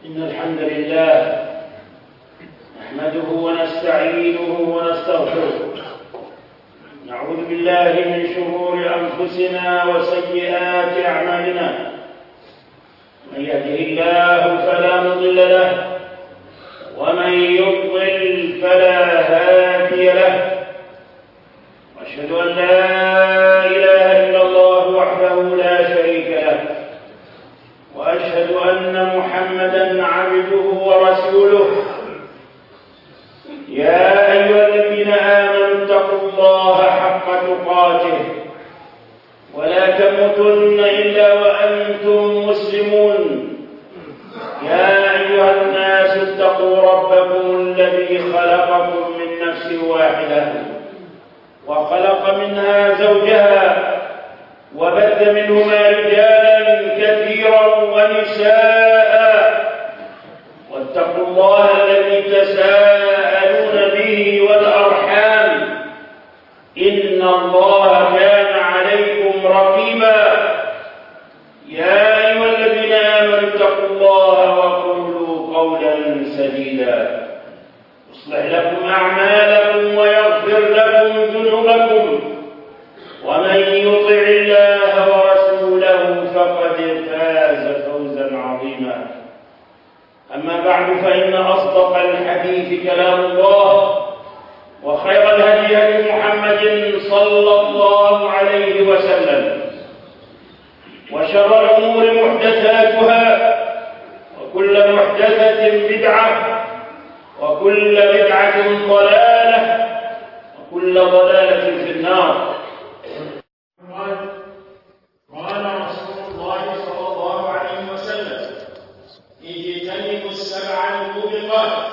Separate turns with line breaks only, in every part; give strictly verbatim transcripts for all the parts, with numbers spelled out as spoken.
إن الحمد لله نحمده ونستعينه ونستغفره، نعوذ بالله من شرور أنفسنا وسيئات أعمالنا، من يهده الله فلا مضل له ومن يضلل فلا هادي له، وأشهد أن لا إله إلا الله وحده لا شريك له، وأشهد أن محمدًا عبده ورسوله. يا أيها الذين آمنوا اتقوا الله حق تقاته ولا تموتن إلا وأنتم مسلمون. يا أيها الناس اتقوا ربكم الذي خلقكم من نفس واحدة وخلق منها زوجها وبث منهما رجالا كثيرا ونساء، واتقوا الله الذي تساءلون به والأرحام، إن الله كان عليكم رقيبا. يا أيها الذين آمنوا اتقوا الله وقولوا قولا سديدا يصلح لكم أعمالكم ويغفر لكم ذنوبكم، ومن يطع الله ورسوله فقد فاز فوزا عظيما. أما بعد، فإن أصدق الحديث كلام الله، وخير الهدي هدي محمد صلى الله عليه وسلم، وشر الأمور محدثاتها، وكل محدثة بدعة، وكل بدعة ضلالة، وكل ضلالة في النار. قال رسول الله صلى الله عليه وسلم: اجتنبوا السبع الموبقات.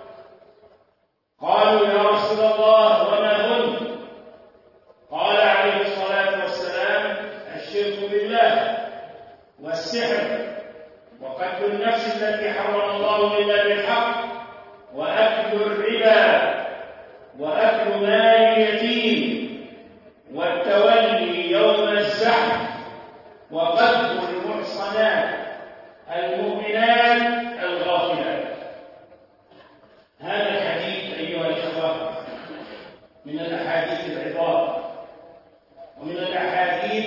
قالوا: يا رسول الله وما هن؟ قال عليه الصلاة والسلام: الشرك بالله، والسحر، وقتل النفس التي حرم الله إلا بالحق، وأكل الربا، وأكل مال اليتيم، والتولي يوم الزحف، وقذف المحصنات المؤمنات الغافلات. هذا الحديث أيها الإخوة من الأحاديث العظام، ومن الأحاديث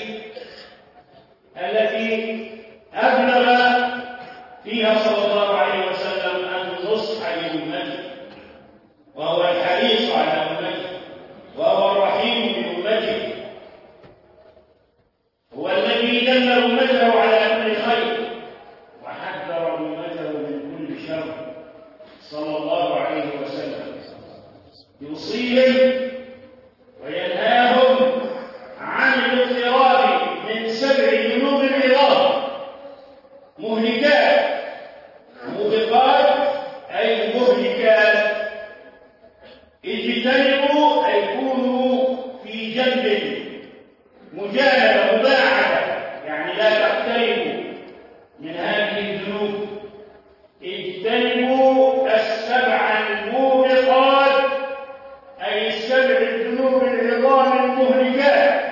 التي أبلغ فيها صلى الله عليه وسلم النصح لأمته، وهو الحريص على أمته، وهو الرحيم بأمته، هو الذي دل أمته على كل خير وحذر أمته من كل شر صلى الله عليه وسلم، يوصيهم وينهاهم عن الاقتراب من سبع ذنوب عظام مهلكات. موبقات أي مهلكات. اجتنبوا أي كونوا في جنب، مجانبة، مباعدة، يعني لا تقتربوا من هذه الذنوب. اجتنبوا السبع الموبقات أي السبع الذنوب العظام المهلكات.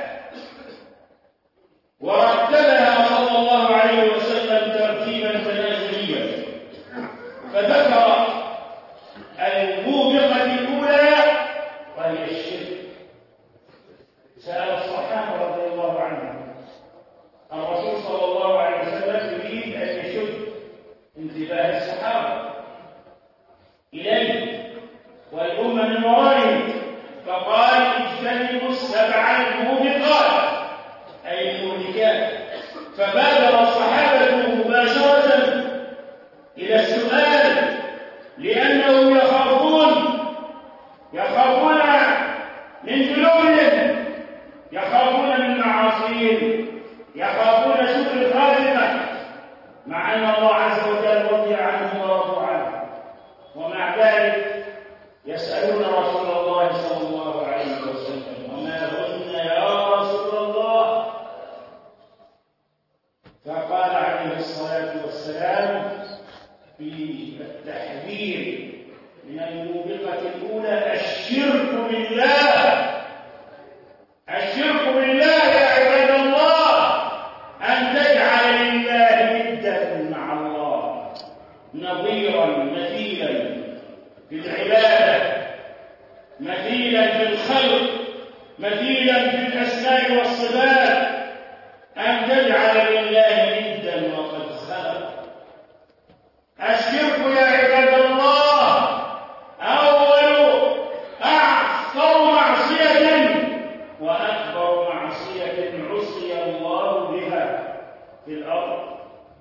ورتبها صلى الله عليه وسلم ترتيبا تنازليا، فذكر الموبقة الأولى وهي الشرك. سأل الصحابة رضي الله عنهم الرسول صلى الله عليه وسلم يريد أن يشد انتباه الصحابة إليه والأمة من ورائهم، فقال: اجتنبوا السبع الموبقات أي المهلكات. فبادر الصحابة مباشرة إلى السؤال، لأنهم يخافون يخافون من ذنوبهم، يخافون من معاصيهم، يخافون سوء الخاتمة، مع أن الله عز وجل رضي عنهم ورضوا عنه، ومع ذلك يسألون رسول الله صلى الله عليه وسلم: وما هن يا رسول الله؟ فقال عليه الصلاة والسلام في التحذير من الموبقة الأولى: الشرك بالله. الشرك بالله يا عباد الله أن تجعل لله ندا مع الله، نظيرا مثيلا في العبادة، مثيلا في الخلق، مثيلا في الأسماء والصفات، أن تجعل لله ندا وقد خلق. الشرك يا عباد الله أول أعظم معصية وأكبر معصية عصي الله بها في الأرض.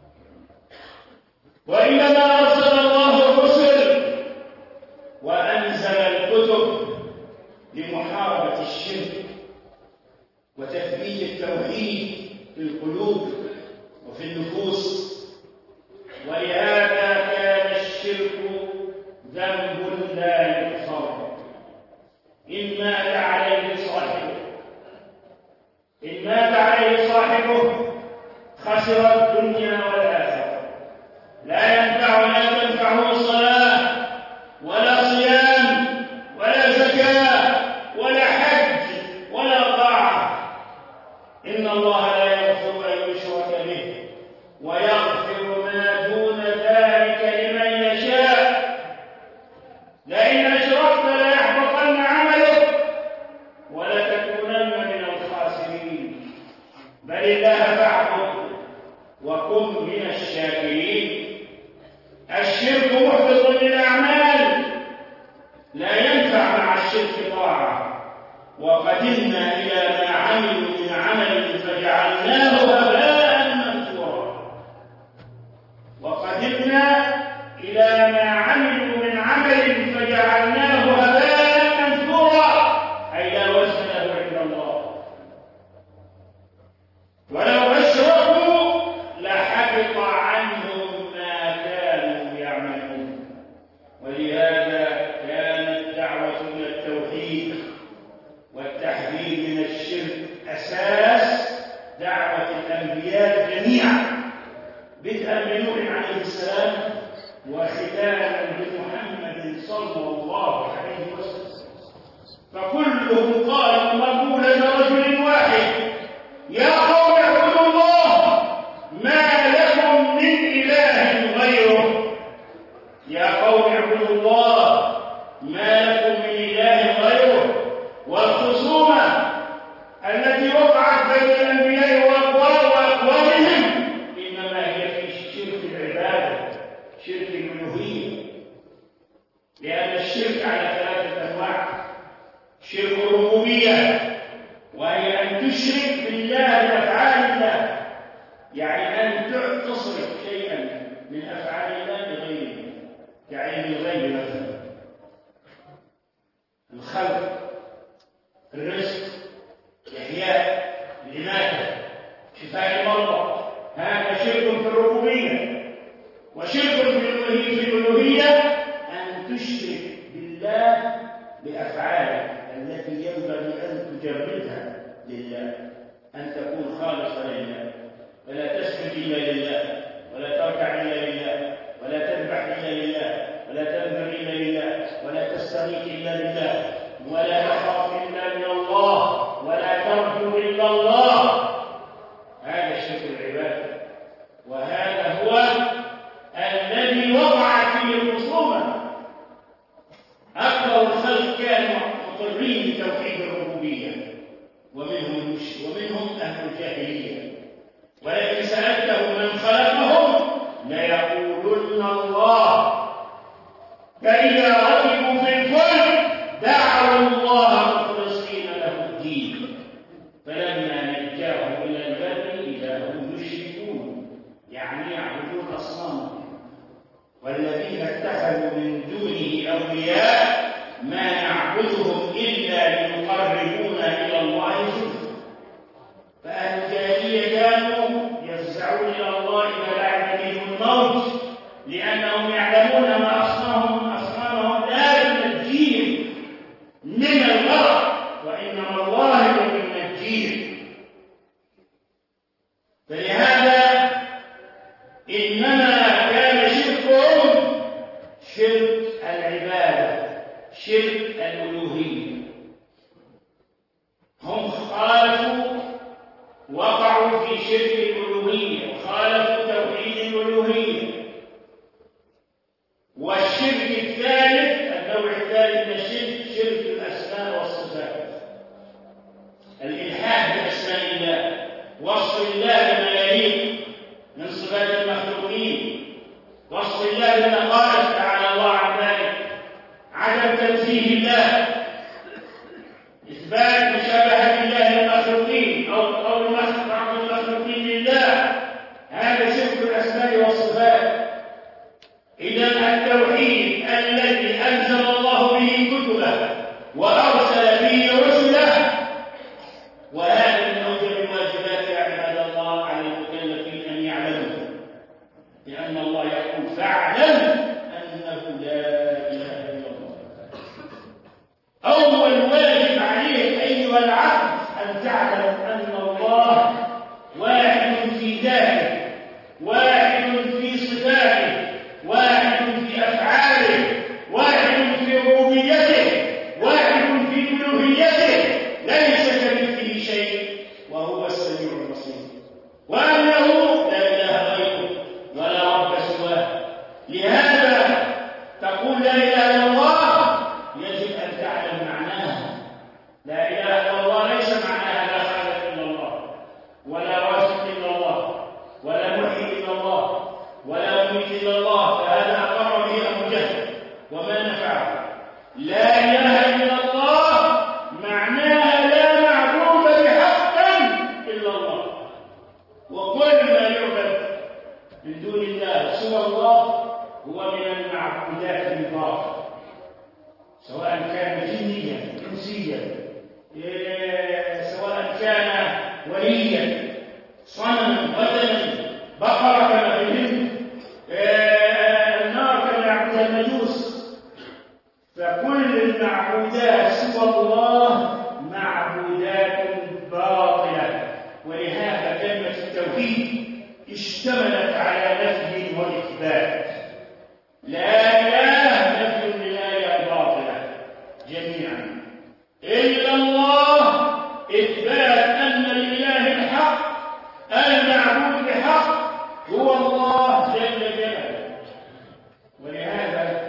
وإنما أرسل الله الرسل وأنزل الكتب لمحاربة الشرك وتثبيت التوحيد في القلوب وفي النفوس. ولهذا كان الشرك ذنب لا يغفر إن مات عليه صاحبه، إن مات عليه صاحبه خسر الدنيا والآخرة. لا ينفع لا تنفعه صلاة ولا صيام ولا زكاة ولا حج ولا طاعة. إن الله لا يغفر أن يشرك به ويغفر ما دون ذلك لمن يشاء. لئن أشركت ليحبطن عملك ولتكونن من الخاسرين. بل الله فاعبد وكن من الشاكرين. الشرك محبط للأعمال، لا ينفع مع الشرك طاعة. وقدمنا إلى ما عملوا من عمل فجعلناه هباء منثورا. وقدمنا إلى ما عملوا من عمل فجعلناه هباء منثورا، أي لا وزن له عند الله. ولو أشركوا لحبط عنهم ما كانوا يعملون. ولهذا كانت الدعوة إلى التوحيد والتحذير من الشرك أساس دعوة الأنبياء جميعا، بدءا بنوح عليه السلام وختاما بمحمد صلى الله عليه وسلم. فكلهم قالوا مقولة رجل واحد: يا قوم اعبدوا الله ما لكم من إله غيره. يا قوم اعبدوا الله ما لكم من إله غيره. والخصومة التي وقعت بين الأنبياء وأقوالهم إنما هي في شرك العبادة، شرك الألوهية. لأن الشرك على ثلاثة أنواع: شرك الربوبية، وهي أن تشرك بالله بأفعال الله، يعني أن تصرف شيئا من أفعال الله لغيره، كعلم الغيب مثلا، الخلق، الرزق، الإحياء، الإماتة، شفاء المرضى. هذا شرك في الربوبية. وشرك في الألوهية أن تشرك بالله بأفعاله التي ينبغي أن تجردها لله، أن تكون خالصة لله، ولا تسجد إلا لله، ولا تركع إلا لله، ولا تذبح إلا لله، ولا تنذر إلا لله، ولا تستغيث إلا لله، ولا تخاف إلا من الله، ولا ترجو إلا الله. هذا شرك العبادة، وهذا هو الذي وقعت فيه الخصومة. أكثر الخلق كانوا مقرين بتوحيد الربوبية، ومنهم ومنهم أهل الجاهلية. ولكن سألتهم من خلقهم ليقولن الله. فإذا ركبوا في الفلك دعوا الله مخلصين له الدين، فلما نجاهم إلى البر إذا هم يشركون، يعني يعبدون أصناما. والذين اتخذوا من دونه أولياء ما نعبدهم إلا ليقربونا إلى الله زلفى. فأهل الجاهلية كانوا يفزعون إلى الله إذا لعب بهم الموت، لأنهم يعلمون ما أصنامهم أصنامهم لا ينجيهم من الغرق، وإنما الله ينجيهم. فلهذا إنما كان شركهم شرك العبادة، شرك الألوهية. هم خالفوا، وقعوا في شرك الألوهية، وخالفوا توحيد الألوهية. الله، فهذا أقر به أبو جهل وما نفعه. لا إله إلا الله معناها لا معبود بحق إلا الله، وكل ما يعبد من دون الله سوى الله هو من المعبودات الباطلة، سواء كان جنيا انسيا، سواء كان وليا صنما بدنا بقره كما في الهند، النار كما يعبدها المجوس. فكل المعبودات سوى الله معبودات باطله، ولهذا كلمه التوحيد اشتملت على نفي واثبات. لا اله نفي للاله الباطله جميعا، الا الله اثبات ان الاله الحق المعبود بحق هو الله جل جلاله. ولهذا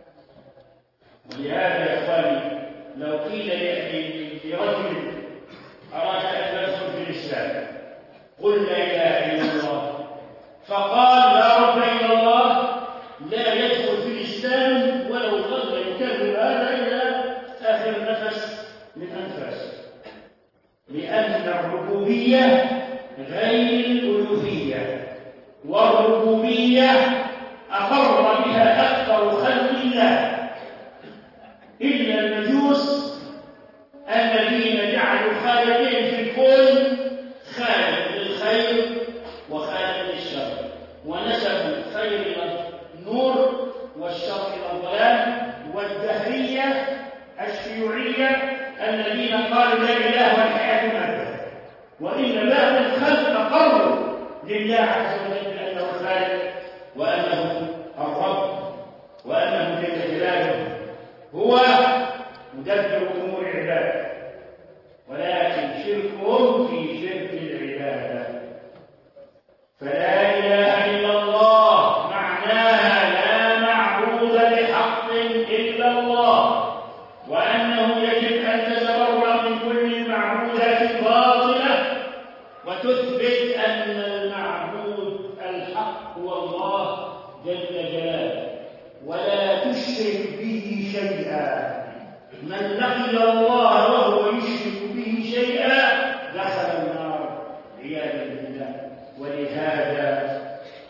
ولهذا يا اخواني لو قيل لرجل اراد ان يدخل في الاسلام قل لا اله الا الله، فقال لا رب الا الله، لا يدخل في الاسلام ولو ظل يكرر هذا الى اخر نفس من انفاسه، لان الربوبيه غير الالوهيه، والربوبيه اقر بها اكثر خلق الله الا المجوس الذين جعلوا خالقين في الكون، خالق للخير وخالق للشر، ونسبوا الخير الى النور والشر الى الظلام. والدهريه الشيوعيه الذين قالوا لا اله والحياه ماده، وان باقي الخلق اقروا لله عز وجل بانه الخالق وانه الرب وانه جل جلاله هو مدبر امور العباد، ولكن شركهم في شرك العباده. فلا اله الا الله معناها لا معبود بحق الا الله، وانه يجب ان تتبرأ من كل المعبودات الباطله وتثبت ان المعبود الحق هو الله جل جلاله، ولا تشرك به شيئا. من لقي الله وهو يشرك به شيئا دخل النار عياذا بالله. ولهذا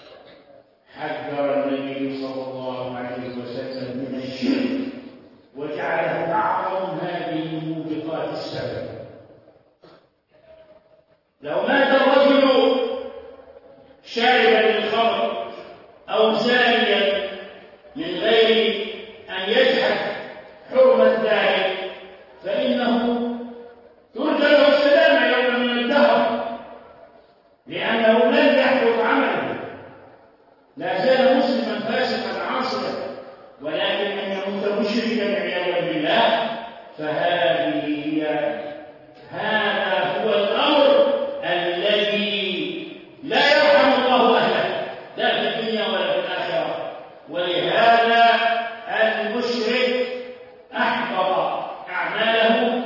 حذر النبي صلى الله عليه وسلم من الشرك وجعله اعظم هذه موبقات السبب. لو مات الرجل شاربا للخمر او زانيا من غير ان يجحد حرمه ذلك فانه ترجى له السلامه يوما من الدهر، لانه لن يحدث عمله، لا زال مسلما فاسقا عاصيا، ولكن ان يموت مشركا عياذا بالله فهذه هي هذا هو الامر الذي لا يرحم الله اهله لا في الدنيا ولا في الاخره. ولهذا المشرك احبط اعماله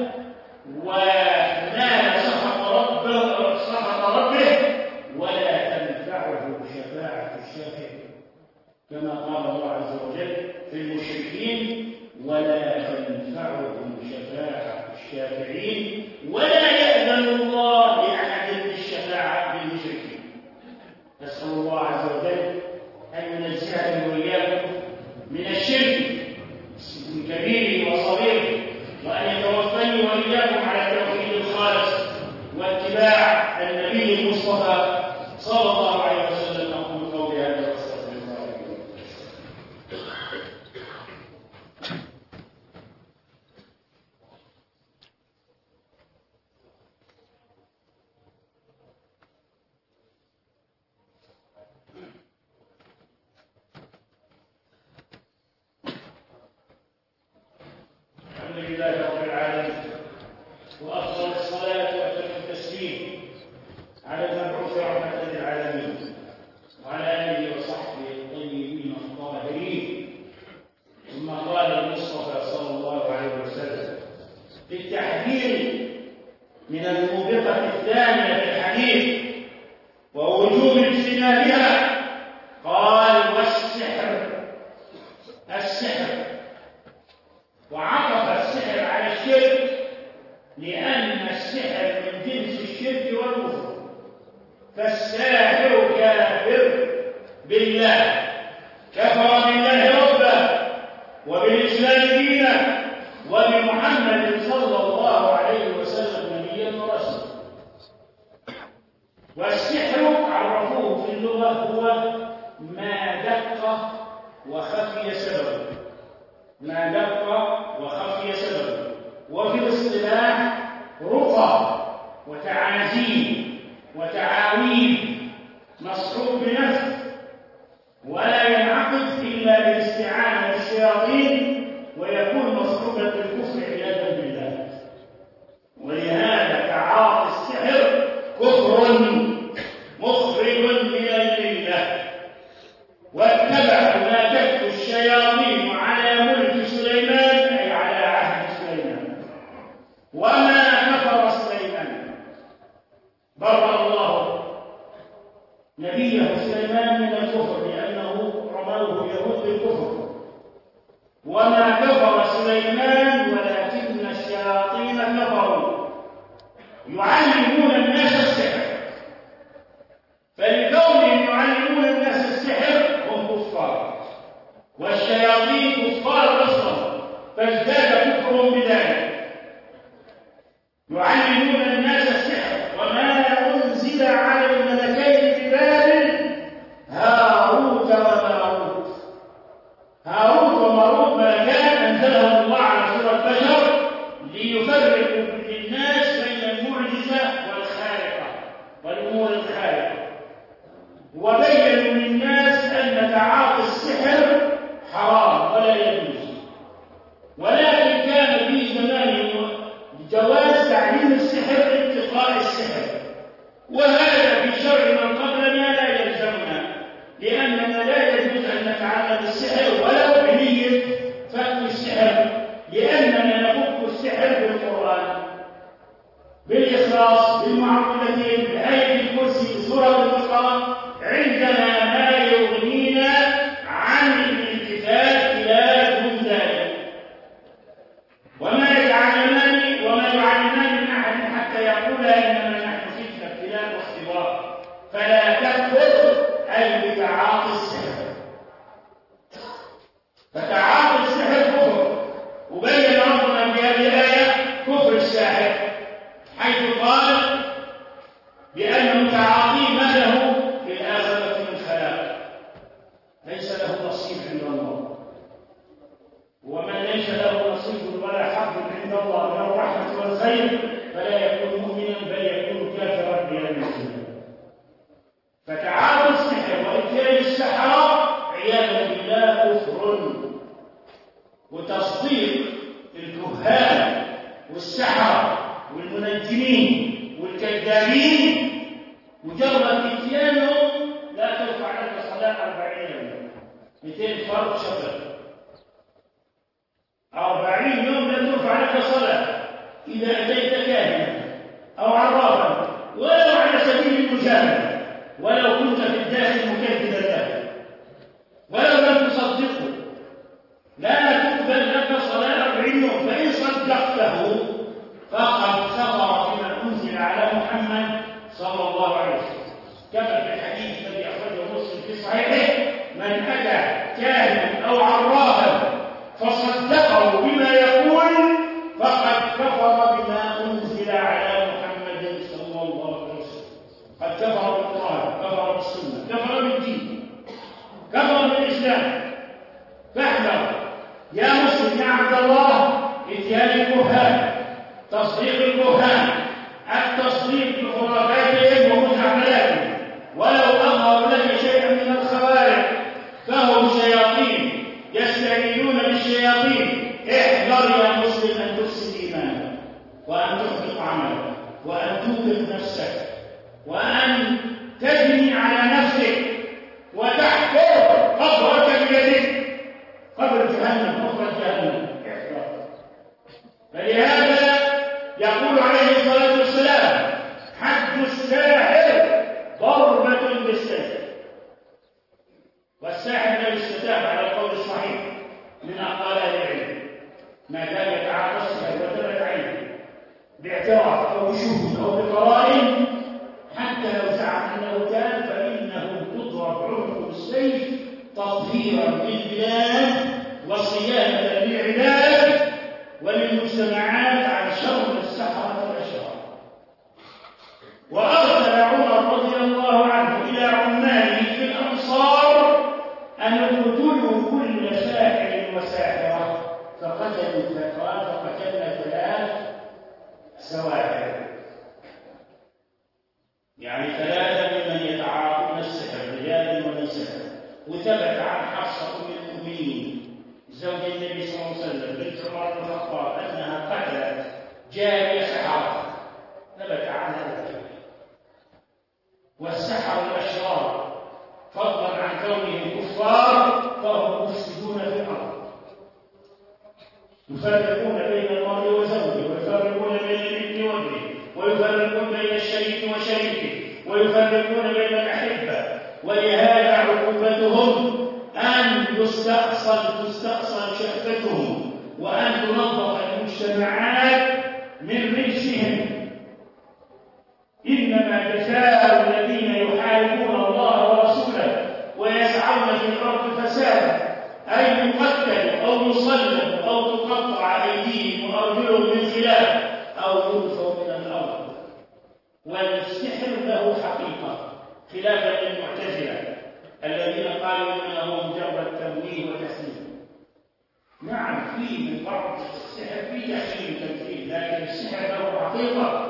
ونال سخط ربه سخط ربه ولا تنفعه شفاعه الشافعين، كما قال الله عز وجل في المشركين ولا تنفعهم شفاعه الشافعين ولا يأذن الله لأحد بالشفاعه للمشركين. نسأل الله عز وجل أن ينزهنا وإياكم من الشرك من كبيره وصغيره، وأن يتوفني وإياكم على التوحيد الخالص واتباع النبي المصطفى صلى الله عليه وسلم. أقول قولي هذا وأستغفر الله لي ولكم. الحمد لله رب العالمين، وأفضل الصلاة وأتم التسليم على المبعوث رحمة للعالمين وعلى آله وصحبه الطيبين الطاهرين. ثم قال المصطفى صلى الله عليه وسلم في التحذير من الموبقة الثانية في الحديث ووجوب اجتنابها، قال والسحر وخفي سببه، ما دق وخفي سببه. وفي الاصطلاح رقى وتعازيم وتعاويذ مصحوب بنفس، ولا ينعقد إلا بالاستعانة بالشياطين، ويكون مصحوبا بالكفر عياذا بالله. ولهذا تعاطي السحر كفر مخرج من المله. واتبع ما تتلو الشياطين على ملك سليمان، أي على عهد سليمان. وما كفر سليمان، برأ الله نبيه سليمان من الكفر لأنه رموه اليهود بالكفر. وما كفر سليمان ولكن الشياطين كفروا يعلمون الناس السحر. فلكونهم يعلمون الناس السحر هم كفار، والشياطين كفار اصلا، فازداد كفرهم بذلك. يعلمون الناس السحر. وما انزل على الملكين ببابل هاروت وماروت. هاروت وماروت ملكان انزلهم الله على سوره بشر ليفرقوا للناس بين المعجزه والخارقه والامور الخارقه، وبينوا للناس ان تعاطي السحر حرام ولا يجوز. ولكن كان في زمان جواز تعليم السحر اتقاء السحر، وهذا في شرع من قبلنا لا يلزمنا، لاننا لا يجوز ان نتعلم السحر ولو بنيه فك السحر، لاننا نفك السحر بالقران، بالاخلاص، بالمعوذتين، بايه الكرسي، بسوره البقره. عندنا ما يغنينا عن الالتفات الى دون ذلك. وما يتعلمان وما يعلمان من احد حتى يقولا انما نحن فتنه ابتلاء واختبار، فلا تكفر اي بتعاطي السحر. فتعاطي السحر كفر، وبين ربنا في هذه الايه كفر الساحر، حيث قال بانه تعاطي ما له في الاخره من خلاق، ليس له نصيب عند الله. ومن ليس له نصيب ولا حظ عند الله من الرحمه والخير فلا يكون مؤمنا بل يكون كافرا بيوم القيامه. فتعاطي السحر واتيان السحره عياذا بالله كفر، وتصديق الكهان والسحره والمنجمين والكذابين مجرد اتيانهم لا ترفع لك صلاه أربعين يوما، مئتين فرض شفر، أربعين يوم لا ترفع لك صلاة إذا أتيت كاهنا أو عرافا ولو على سبيل المجاملة، ولو كنت في الداخل مكذبا له، ولو لم تصدقه لا تقبل لك صلاة أربعين يوم. فإن صدقته فقد كفر بما أنزل على محمد صلى الله عليه وسلم، كما في الحديث الذي أخرجه مسلم في صحيحه: من أتى كاهنا أو عرافا فصدقه بما يقول فقد كفر بما أنزل على محمد صلى الله عليه وسلم. قد كفر بالقرآن، كفر بالسنة، كفر بالدين، كفر بالإسلام. فاحذر يا مسلم يا عبد الله اتيان الكهان، تصديق الكهان، التصديق بخرافاتهم ومزعملاتهم، ولو أظهروا لك شيئا من الخوارق فهم شياطين يستعينون بالشياطين. احذر يا مسلم أن تفسد إيمانك، وأن تحبط عملك، وأن توبق نفسك، وأن تجني على نفسك وتحفر قبرك بيدك، قبر جهنم، قبر جهنم. احذر. فلهذا يقول عليه الصلاة والسلام: حد الساحر ضربة بالسيف. والساحر لا يستتاب على القول الصحيح من أقوال أهل العلم، ما دام يتعاطى السحر وثبت عليه باعتراف أو بشهود أو بقرائن، حتى لو زعم أنه كان، فإنه تضرب عنقه بالسيف تطهيرا للبلاد وصيانة للعباد وللمجتمعات عن شر السحرة والأشرار. وأرسل عمر رضي الله عنه إلى عماله في الأمصار أن يقتلوا كل زوج النبي صلى الله عليه وسلم بنت عمر بن الخطاب أنها قتلت جارية سحرة ثبت عنها ذلك. والسحر الأشرار فضلا عن كونهم كفار فهم مفسدون في الأرض، يفرقون بين المرء وزوجه، ويفرقون بين الابن وابنه، ويفرقون بين الشريك وشريكه، ويفرقون بين الأحبة. ولهذا عقوبتهم أن يستأصل تستأصل شهوتهم، وأن تنظف المجتمعات من رجسهم. إنما جزاء الذين يحاربون الله ورسوله ويسعون في الأرض فسادا أن يقتلوا أو يصلبوا أو تقطع أيديهم وأرجلهم من خلاف أو ينفوا من الأرض. والسحر له حقيقة خلافا للمعتزلة الذين قالوا إنه مجرد تمويه وتسليم. نعم، فيه من بعض السحر فيه تحليل وتمثيل، لكن السحر له حقيقة،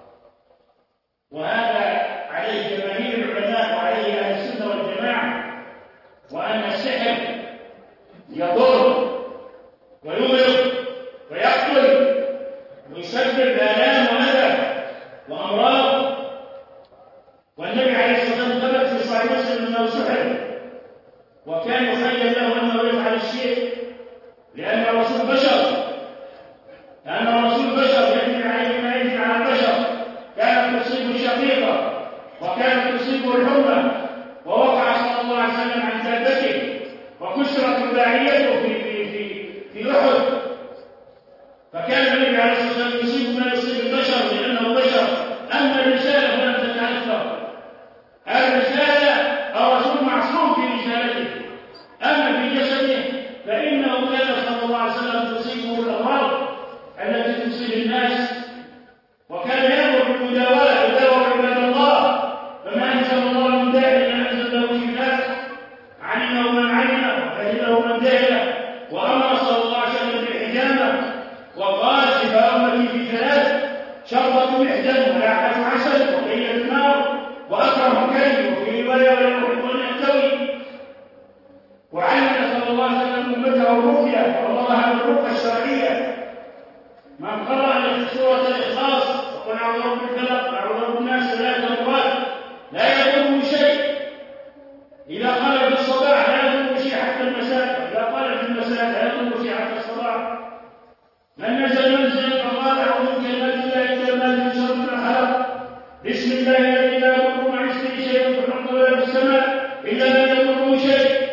وهذا عليه جماهير العلماء وعليه أهل السنة والجماعة، وأن السحر يضر ويمرض ويقتل ويسبب آلام وأذى وأمراض. والنبي عليه الصلاة والسلام ثبت في صحيح مسلم أنه سحر، وكان يخيل له أنه يفعل الشيء لأن الرسول بشر، لأن الرسول بشر يجري عليه ما يجري على البشر. كانت تصيبه الشقيقة وكانت تصيبه الحمى، ووقع صلى الله عليه وسلم عن دابته وكسرت رباعيته في في في في أحد. فكان النبي عليه الصلاة والسلام يصيب ما يصيب البشر لأنه بشر. أما الرسالة فلم تتأثر. الرسالة الرسول معصوم في رسالته، أما في جسده فإنه كان صلى الله عليه وسلم تصيبه الأمراض التي تصيب الناس، وكان يأمر بالمداواة يداوى عباد الله. فما أنزل الله من داء إلا أنزل له شفاء، علمه من علمه وجهله من جهله. وأمر صلى الله عليه وسلم بالحجامة وقال شفاء أمتي في ثلاث: شربة محدن ولاحة عسل وقيل النار وأكرم كلب، وفي رواية ولا يحبون يحتوي. وعلم صلى الله عليه وسلم أمته الرقية وأمرها بالرقى الشرعية. من قرأ سورة الإخلاص وقل أعوذ برب الفلق وأعوذ برب الناس ثلاث مرات لا يضره شيء. إذا قال في الصباح لا يضره شيء حتى المساء، إذا قال في المساء لا يضره شيء حتى الصباح. من نزل منزل فقال أعوذ بكلمات الله التامات من شر ما خلق، بسم الله الذي لا يضر مع اسمه شيء في الأرض ولا في السماء إلا لا يضره شيء.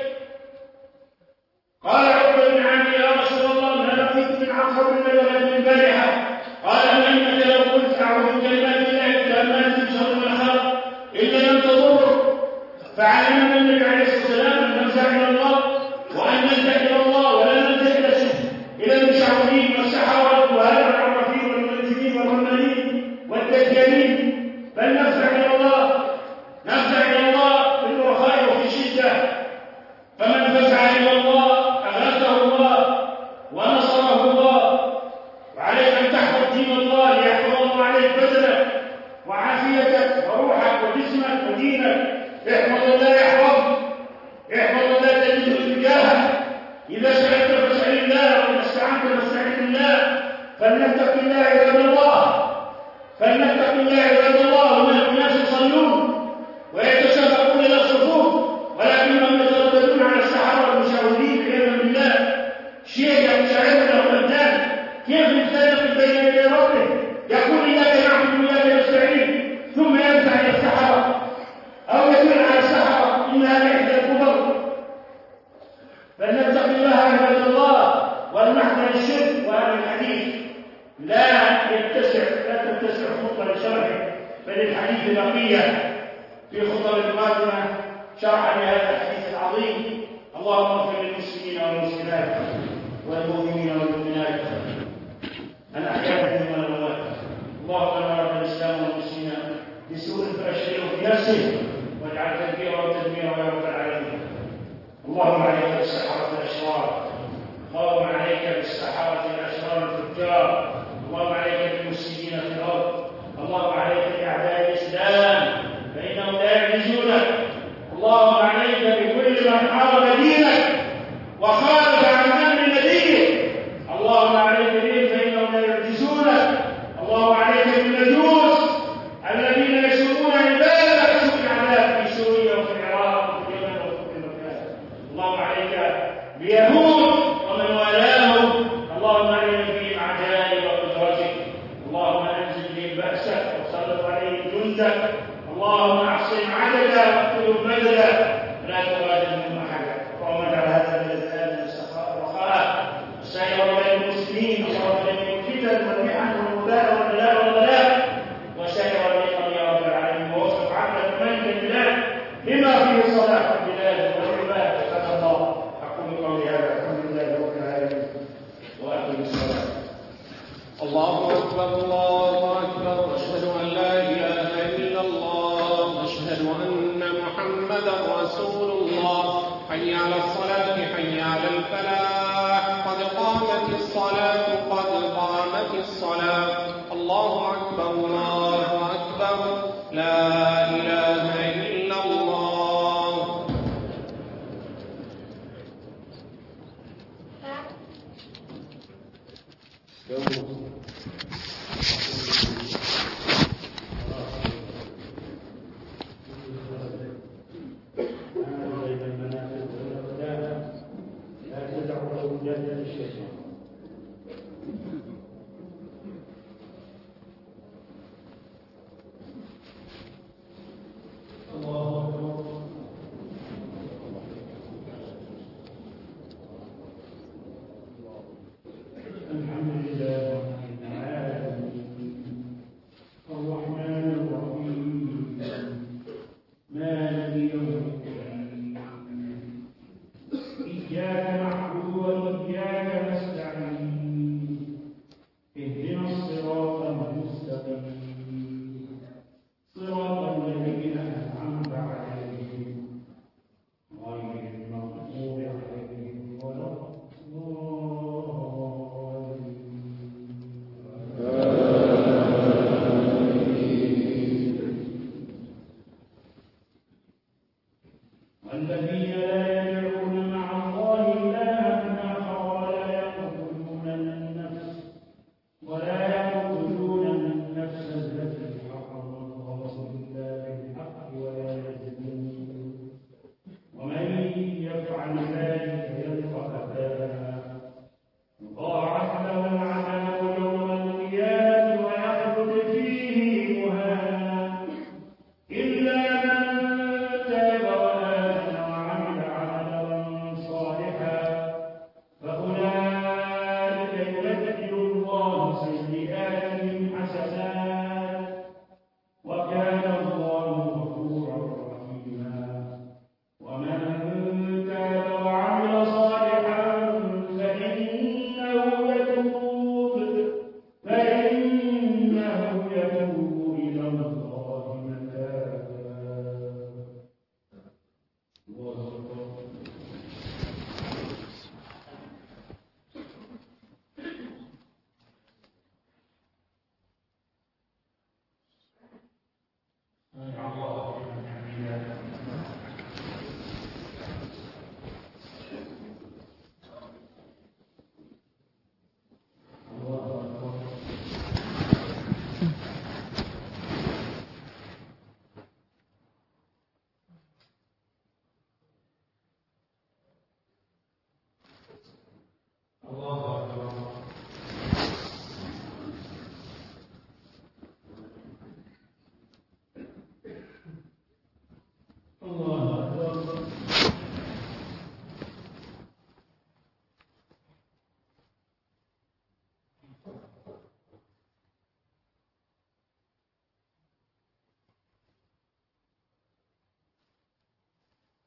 قال عقبة بن عامر: يا رسول الله، ما لقيت من عقرب بلغت من بارحة. قال: إنك لو قلت أعوذ بكلمات الله التامات من شر ما خلق إلا لم تضر. فعلمنا النبي عليه الصلاة والسلام أن نرجع إلى الله، وأن نلجأ إلى الله ولا نلجأ إلى المشعوذين والسحرة وهذا العرافين والمنجمين والرمانين والدجالين، بل نرجع إلى الله، نرجع إلى الله في الرخاء وفي الشدة. فمن فزع إلى الله أغاثه الله ونصره الله. وعليك أن تحفظ دين الله ليحفظ الله عليك بدنك وعافيتك وروحك وجسمك ودينك. احفظ الله يحفظك، احفظ الله تجده تجاهك. إذا سألت فاسأل الله، وإذا استعنت فاستعن بالله. فلنتق الله عباد الله، فلنتق الله عباد الله. ومن الناس يصلون ويتسابقون إلى الصفوف ولكنهم يترددون على السحرة والمشعوذين عياذا بالله. شيء يشعرنا ومدان كيف يسابق بين يدي ربه يقول: إياك نعبد وإياك نستعين، ثم يرجع إلى السحرة أو يدل على السحرة. إنها لإحدى الكبر. فلنتق الله عباد الله ولنحذر الشرك. وهذا الحديث لا يتسع لا تتسع خطة لشرحه، بل الحديث بقية في خطب القادمة شرحا لهذا الحديث العظيم. اللهم اغفر للمسلمين والمسلمات والمؤمنين والمؤمنات الأحياء منهم والأموات. اللهم لا رب الإسلام والمسلمين بسوء فأشغله في نفسه واجعل تدبيره وتدميره يا رب العالمين. اللهم عليك بالسحرة الأشرار، اللهم عليك بالسحرة الأشرار الفجار، اللهم عليك بالمسلمين في الأرض، اللهم عليك بأعداء الإسلام فإنهم لا يعجزونك. اللهم عليك بكل من حارب دينك اليهود ومن والاهم. اللهم أرنا فيهم عجائب قدرتك، اللهم أنزل بهم بأسك وسلط عليهم جندك، اللهم أحصهم عددا واقتلهم بدلا لا تغادر منهم أحدا. اللهم اجعل هذا البلد آمنا سخاء رخاء سائر بلاد المسلمين، اللهم لم الفتن والمحن والوباء والبلاء والغلاء وسائر النقم يا رب العالمين، ووفق عقلك ملك البلاد لما فيه صلاح البلاد والعباد. عباد الله، أقول قولي هذا، الحمد لله رب العالمين، وأقم الصلاة.
الله أكبر الله أكبر، أشهد أن لا إله إلا الله، أشهد أن محمدا رسول الله. حي على الصلاة حي على الفلاح، قد قامت الصلاة قد قامت الصلاة. الله أكبر الله أكبر، لا إله إلا الله.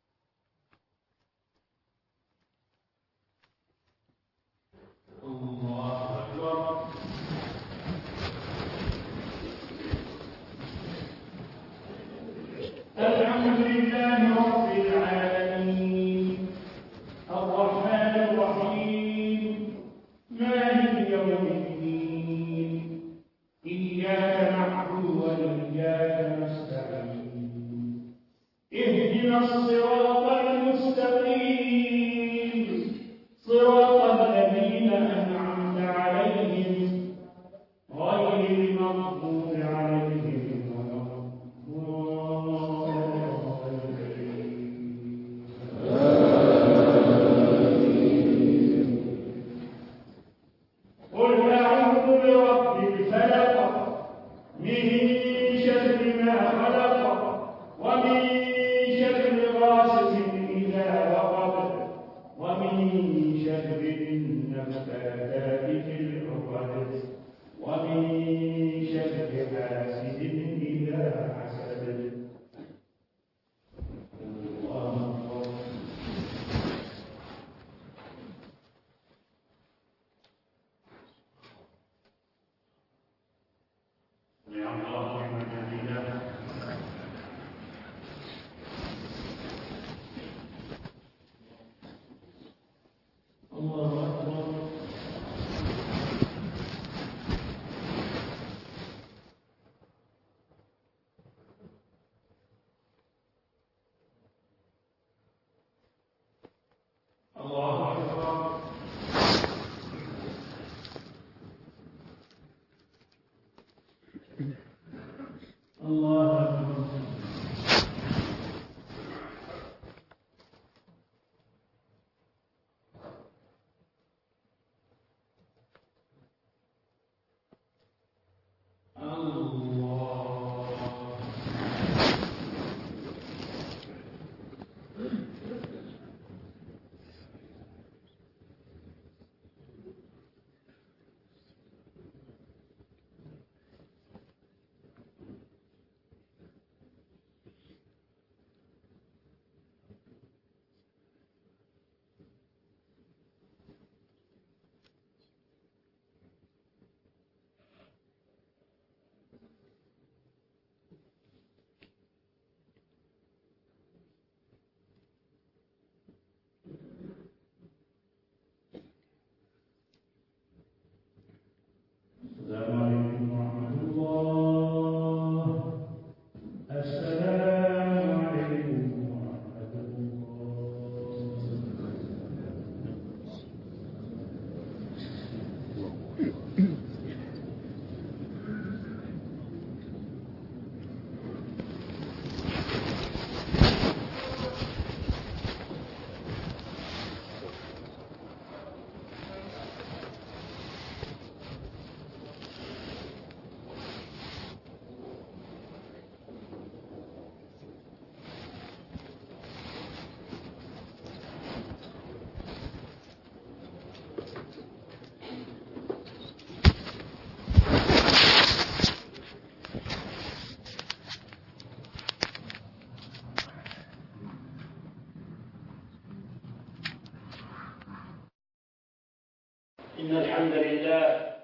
الله شر النفاثات في العقد ومن شر حاسد إذا حسد. السلام عليكم ورحمة الله. السلام عليكم ورحمة إن الحمد لله